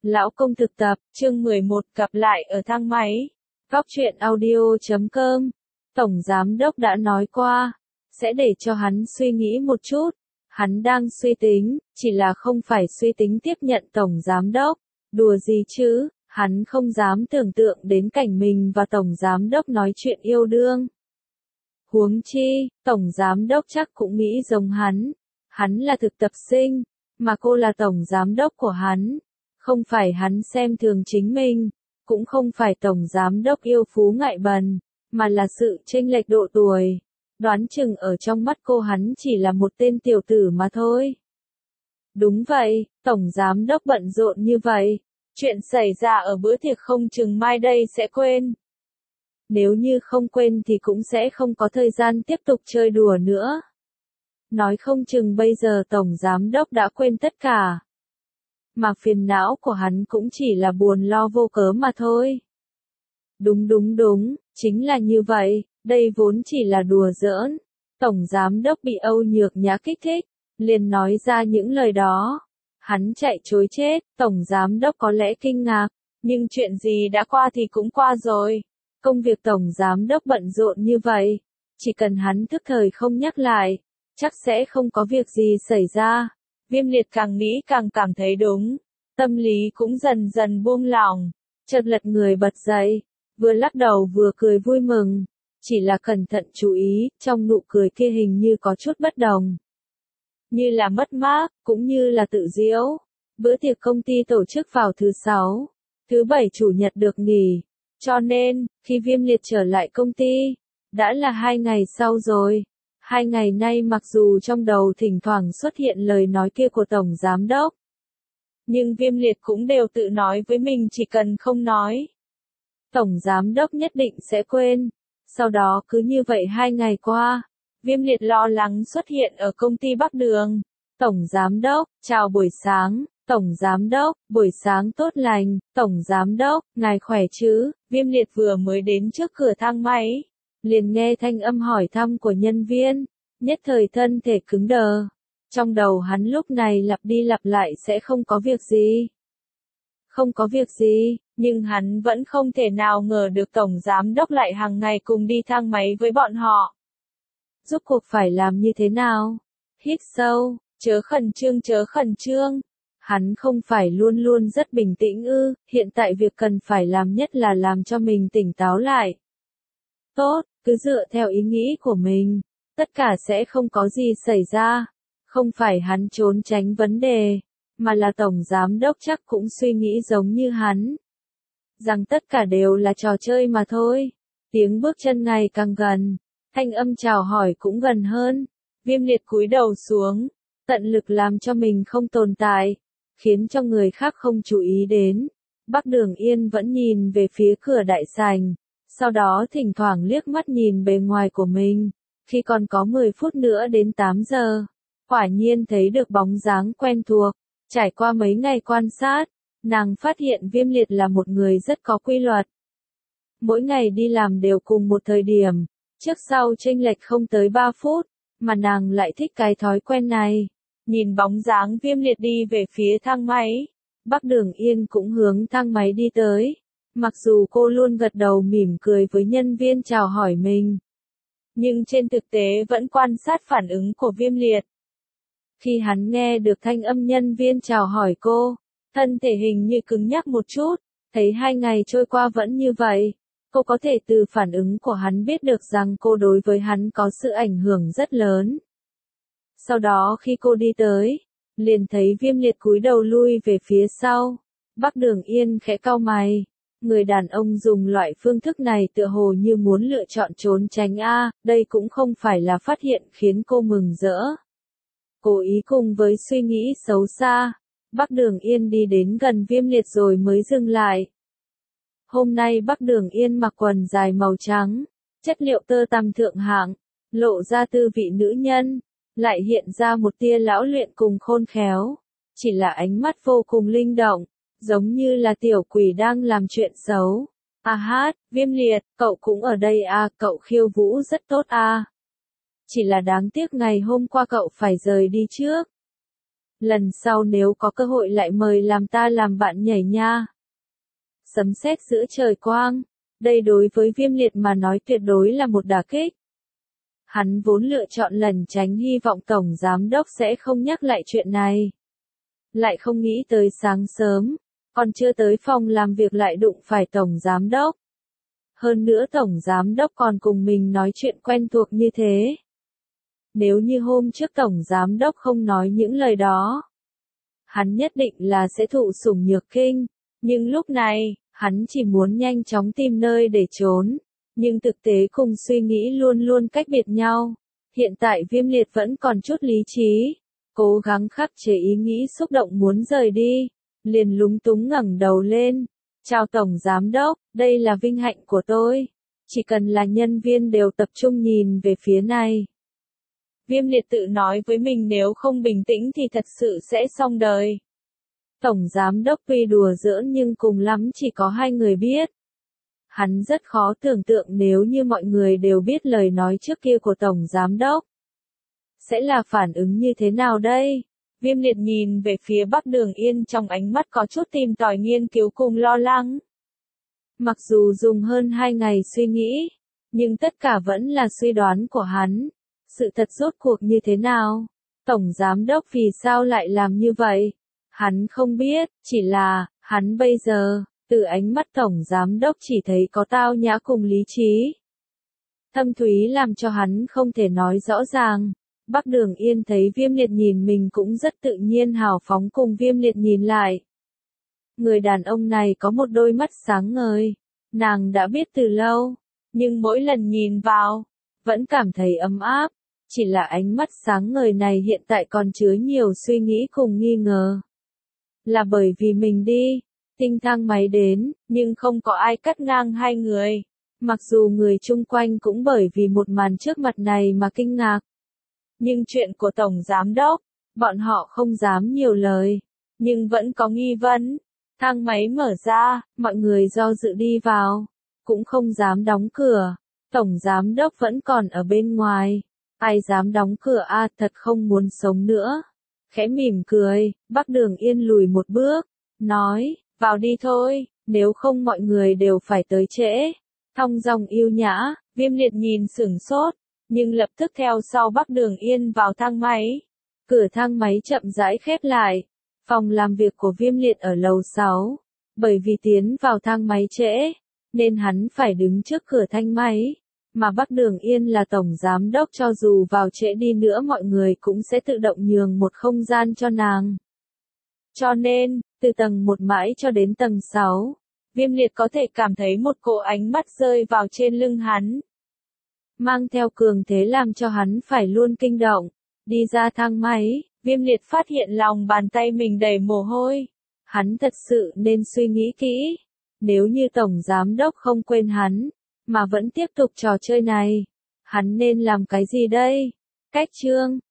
Lão công thực tập, chương 11, gặp lại ở thang máy. Góc truyện audio.com. Tổng giám đốc đã nói qua, sẽ để cho hắn suy nghĩ một chút. Hắn đang suy tính, chỉ là không phải suy tính tiếp nhận tổng giám đốc. Đùa gì chứ, hắn không dám tưởng tượng đến cảnh mình và tổng giám đốc nói chuyện yêu đương. Huống chi, tổng giám đốc chắc cũng nghĩ giống hắn. Hắn là thực tập sinh, mà cô là tổng giám đốc của hắn. Không phải hắn xem thường chính mình, cũng không phải tổng giám đốc yêu phú ngại bần, mà là sự chênh lệch độ tuổi. Đoán chừng ở trong mắt cô hắn chỉ là một tên tiểu tử mà thôi. Đúng vậy, tổng giám đốc bận rộn như vậy, chuyện xảy ra ở bữa tiệc không chừng mai đây sẽ quên. Nếu như không quên thì cũng sẽ không có thời gian tiếp tục chơi đùa nữa. Nói không chừng bây giờ tổng giám đốc đã quên tất cả. Mà phiền não của hắn cũng chỉ là buồn lo vô cớ mà thôi. Đúng, chính là như vậy, đây vốn chỉ là đùa giỡn. Tổng giám đốc bị Âu Nhược Nhã kích thích, liền nói ra những lời đó. Hắn chạy trối chết, tổng giám đốc có lẽ kinh ngạc, nhưng chuyện gì đã qua thì cũng qua rồi. Công việc tổng giám đốc bận rộn như vậy, chỉ cần hắn thức thời không nhắc lại, chắc sẽ không có việc gì xảy ra. Viêm Liệt càng nghĩ càng cảm thấy đúng, tâm lý cũng dần dần buông lỏng, chợt lật người bật dậy, vừa lắc đầu vừa cười vui mừng, chỉ là cẩn thận chú ý, trong nụ cười kia hình như có chút bất đồng. Như là mất mát, cũng như là tự giễu. Bữa tiệc công ty tổ chức vào thứ 6, thứ 7 chủ nhật được nghỉ, cho nên, khi Viêm Liệt trở lại công ty, đã là 2 ngày sau rồi. 2 ngày nay mặc dù trong đầu thỉnh thoảng xuất hiện lời nói kia của tổng giám đốc, nhưng Viêm Liệt cũng đều tự nói với mình chỉ cần không nói, tổng giám đốc nhất định sẽ quên. Sau đó cứ như vậy 2 ngày qua, Viêm Liệt lo lắng xuất hiện ở công ty Bắc Đường. Tổng giám đốc, chào buổi sáng. Tổng giám đốc, buổi sáng tốt lành. Tổng giám đốc, ngài khỏe chứ? Viêm Liệt vừa mới đến trước cửa thang máy, liền nghe thanh âm hỏi thăm của nhân viên, nhất thời thân thể cứng đờ. Trong đầu hắn lúc này lặp đi lặp lại sẽ không có việc gì. Không có việc gì, nhưng hắn vẫn không thể nào ngờ được tổng giám đốc lại hàng ngày cùng đi thang máy với bọn họ. Rốt cuộc phải làm như thế nào? Hít sâu, chớ khẩn trương. Hắn không phải luôn luôn rất bình tĩnh ư, hiện tại việc cần phải làm nhất là làm cho mình tỉnh táo lại. Tốt, cứ dựa theo ý nghĩ của mình, tất cả sẽ không có gì xảy ra. Không phải hắn trốn tránh vấn đề, mà là tổng giám đốc chắc cũng suy nghĩ giống như hắn. Rằng tất cả đều là trò chơi mà thôi. Tiếng bước chân ngày càng gần, thanh âm chào hỏi cũng gần hơn. Viêm Liệt cúi đầu xuống, tận lực làm cho mình không tồn tại, khiến cho người khác không chú ý đến. Bắc Đường Yên vẫn nhìn về phía cửa đại sảnh, sau đó thỉnh thoảng liếc mắt nhìn bề ngoài của mình. Khi còn có 10 phút nữa đến 8 giờ, quả nhiên thấy được bóng dáng quen thuộc. Trải qua mấy ngày quan sát, nàng phát hiện Viêm Liệt là một người rất có quy luật. Mỗi ngày đi làm đều cùng một thời điểm, trước sau chênh lệch không tới 3 phút, mà nàng lại thích cái thói quen này. Nhìn bóng dáng Viêm Liệt đi về phía thang máy, Bắc Đường Yên cũng hướng thang máy đi tới. Mặc dù cô luôn gật đầu mỉm cười với nhân viên chào hỏi mình, nhưng trên thực tế vẫn quan sát phản ứng của Viêm Liệt. Khi hắn nghe được thanh âm nhân viên chào hỏi cô, thân thể hình như cứng nhắc một chút, thấy 2 ngày trôi qua vẫn như vậy. Cô có thể từ phản ứng của hắn biết được rằng cô đối với hắn có sự ảnh hưởng rất lớn. Sau đó khi cô đi tới, liền thấy Viêm Liệt cúi đầu lui về phía sau. Bắc Đường Yên khẽ cau mày. Người đàn ông dùng loại phương thức này tựa hồ như muốn lựa chọn trốn tránh đây cũng không phải là phát hiện khiến cô mừng rỡ. Cố ý cùng với suy nghĩ xấu xa, Bắc Đường Yên đi đến gần Viêm Liệt rồi mới dừng lại. Hôm nay Bắc Đường Yên mặc quần dài màu trắng, chất liệu tơ tằm thượng hạng, lộ ra tư vị nữ nhân, lại hiện ra một tia lão luyện cùng khôn khéo. Chỉ là ánh mắt vô cùng linh động, giống như là tiểu quỷ đang làm chuyện xấu. Viêm Liệt, cậu cũng ở đây cậu khiêu vũ rất tốt Chỉ là đáng tiếc ngày hôm qua cậu phải rời đi trước. Lần sau nếu có cơ hội lại mời làm ta làm bạn nhảy nha. Sấm sét giữa trời quang. Đây đối với Viêm Liệt mà nói tuyệt đối là một đả kích. Hắn vốn lựa chọn lẩn tránh, hy vọng Tổng Giám Đốc sẽ không nhắc lại chuyện này. Lại không nghĩ tới sáng sớm, còn chưa tới phòng làm việc lại đụng phải Tổng Giám Đốc. Hơn nữa Tổng Giám Đốc còn cùng mình nói chuyện quen thuộc như thế. Nếu như hôm trước Tổng Giám Đốc không nói những lời đó, hắn nhất định là sẽ thụ sủng nhược kinh. Nhưng lúc này, hắn chỉ muốn nhanh chóng tìm nơi để trốn. Nhưng thực tế cùng suy nghĩ luôn luôn cách biệt nhau. Hiện tại Viêm Liệt vẫn còn chút lý trí. Cố gắng khắc chế ý nghĩ xúc động muốn rời đi. Liền lúng túng ngẩng đầu lên. Chào Tổng Giám Đốc, đây là vinh hạnh của tôi. Chỉ cần là nhân viên đều tập trung nhìn về phía này. Viêm Liệt tự nói với mình nếu không bình tĩnh thì thật sự sẽ xong đời. Tổng Giám Đốc tuy đùa giỡn nhưng cùng lắm chỉ có hai người biết. Hắn rất khó tưởng tượng nếu như mọi người đều biết lời nói trước kia của Tổng Giám Đốc. Sẽ là phản ứng như thế nào đây? Viêm Liệt nhìn về phía Bắc Đường Yên trong ánh mắt có chút tìm tòi nghiên cứu cùng lo lắng. Mặc dù dùng hơn 2 ngày suy nghĩ, nhưng tất cả vẫn là suy đoán của hắn. Sự thật rốt cuộc như thế nào? Tổng Giám Đốc vì sao lại làm như vậy? Hắn không biết, chỉ là, hắn bây giờ, từ ánh mắt Tổng Giám Đốc chỉ thấy có tao nhã cùng lý trí. Thâm thúy làm cho hắn không thể nói rõ ràng. Bắc Đường Yên thấy Viêm Liệt nhìn mình cũng rất tự nhiên hào phóng cùng Viêm Liệt nhìn lại. Người đàn ông này có một đôi mắt sáng ngời. Nàng đã biết từ lâu, nhưng mỗi lần nhìn vào, vẫn cảm thấy ấm áp. Chỉ là ánh mắt sáng ngời này hiện tại còn chứa nhiều suy nghĩ cùng nghi ngờ. Là bởi vì mình đi, tinh thang máy đến, nhưng không có ai cắt ngang hai người. Mặc dù người chung quanh cũng bởi vì một màn trước mặt này mà kinh ngạc. Nhưng chuyện của Tổng Giám Đốc, bọn họ không dám nhiều lời, nhưng vẫn có nghi vấn. Thang máy mở ra, mọi người do dự đi vào, cũng không dám đóng cửa. Tổng Giám Đốc vẫn còn ở bên ngoài. Ai dám đóng cửa a, thật không muốn sống nữa. Khẽ mỉm cười, Bắc Đường Yên lùi một bước, nói, vào đi thôi, nếu không mọi người đều phải tới trễ. Thong dong yêu nhã, Viêm Liệt nhìn sửng sốt, nhưng lập tức theo sau Bắc Đường Yên vào thang máy. Cửa thang máy chậm rãi khép lại. Phòng làm việc của Viêm Liệt ở lầu 6. Bởi vì tiến vào thang máy trễ, nên hắn phải đứng trước cửa thang máy. Mà Bắc Đường Yên là Tổng Giám Đốc, cho dù vào trễ đi nữa mọi người cũng sẽ tự động nhường một không gian cho nàng. Cho nên, từ tầng 1 mãi cho đến tầng 6, Viêm Liệt có thể cảm thấy một cỗ ánh mắt rơi vào trên lưng hắn. Mang theo cường thế làm cho hắn phải luôn kinh động. Đi ra thang máy, Viêm Liệt phát hiện lòng bàn tay mình đầy mồ hôi. Hắn thật sự nên suy nghĩ kỹ. Nếu như Tổng Giám Đốc không quên hắn, mà vẫn tiếp tục trò chơi này, hắn nên làm cái gì đây? Cách chương